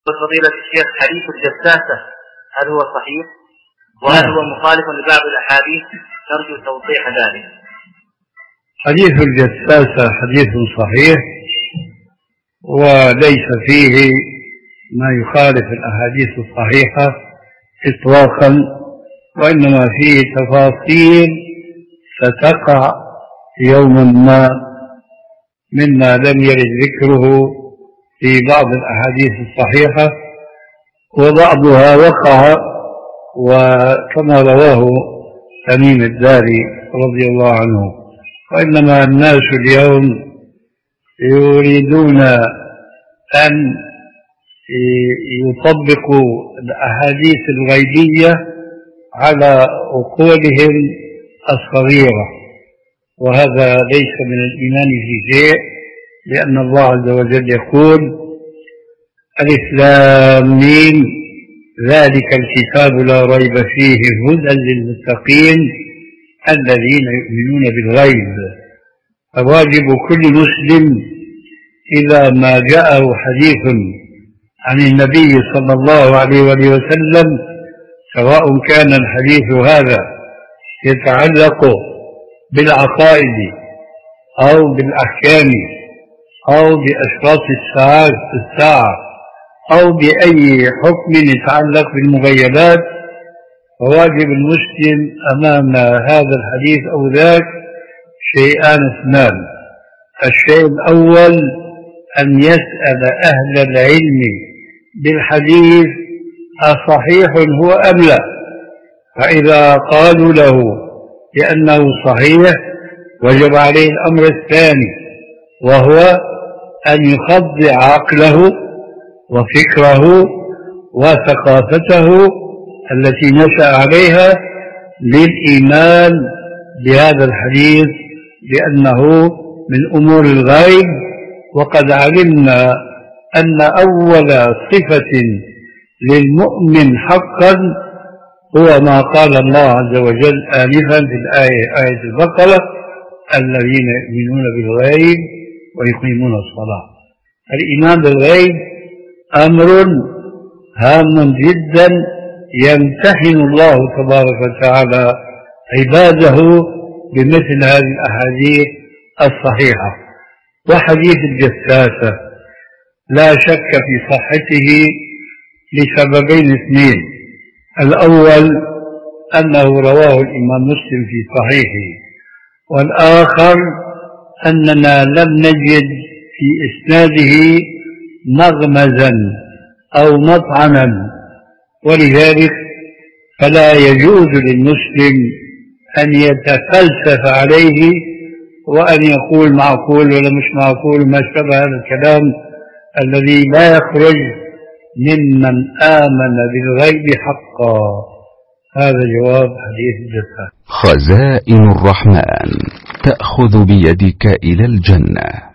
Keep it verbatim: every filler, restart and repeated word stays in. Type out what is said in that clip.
فضيلة الشيخ حديث الجساسة هل هو صحيح؟ وهل هو مخالف لبعض الأحاديث؟ نرجو توضيح ذلك. حديث الجساسة حديث صحيح وليس فيه ما يخالف الأحاديث الصحيحة إطلاقا، وإنما فيه تفاصيل ستقع يوما ما مما لم يرد ذكره في بعض الأحاديث الصحيحة، وبعضها وقع، وكما رواه تميم الداري رضي الله عنه. وإنما الناس اليوم يريدون أن يطبقوا الأحاديث الغيبية على عقولهم الصغيرة، وهذا ليس من الإيمان في شيء، لأن الله عز وجل يقول: ألف لام ميم ذلك الكتاب لا ريب فيه هدى للمتقين الذين يؤمنون بالغيب. فواجب كل مسلم إذا ما جاءه حديث عن النبي صلى الله عليه وسلم، سواء كان الحديث هذا يتعلق بالعقائد أو بالأحكام أو بأشراط الساعة أو بأي حكم يتعلق بالمغيبات، فواجب المسلم أمام هذا الحديث أو ذاك شيئان اثنان: الشيء الأول أن يسأل أهل العلم بالحديث أصحيح هو أم لا، فإذا قالوا له بأنه صحيح وجب عليه الأمر الثاني، وهو أن يخضع عقله وفكره وثقافته التي نشأ عليها للإيمان بهذا الحديث بأنه من أمور الغيب. وقد علمنا أن أول صفة للمؤمن حقا هو ما قال الله عز وجل آنفا في الآية آية البقرة: الذين يؤمنون بالغيب ويقيمون الصلاة. الإيمان بالغيب أمر هام جدا يمتحن الله تبارك وتعالى عباده بمثل هذه الأحاديث الصحيحة. وحديث الجساسة لا شك في صحته لسببين اثنين: الأول أنه رواه الإمام مسلم في صحيحه، والآخر أننا لم نجد في إسناده مغمزا أو مطعنا، ولذلك فلا يجوز للمسلم أن يتفلسف عليه وأن يقول معقول ولا مش معقول ما شابه هذا الكلام الذي لا يخرج ممن آمن بالغيب حقا. هذا جواب حديث الجساسة. خزائن الرحمن تأخذ بيدك إلى الجنة.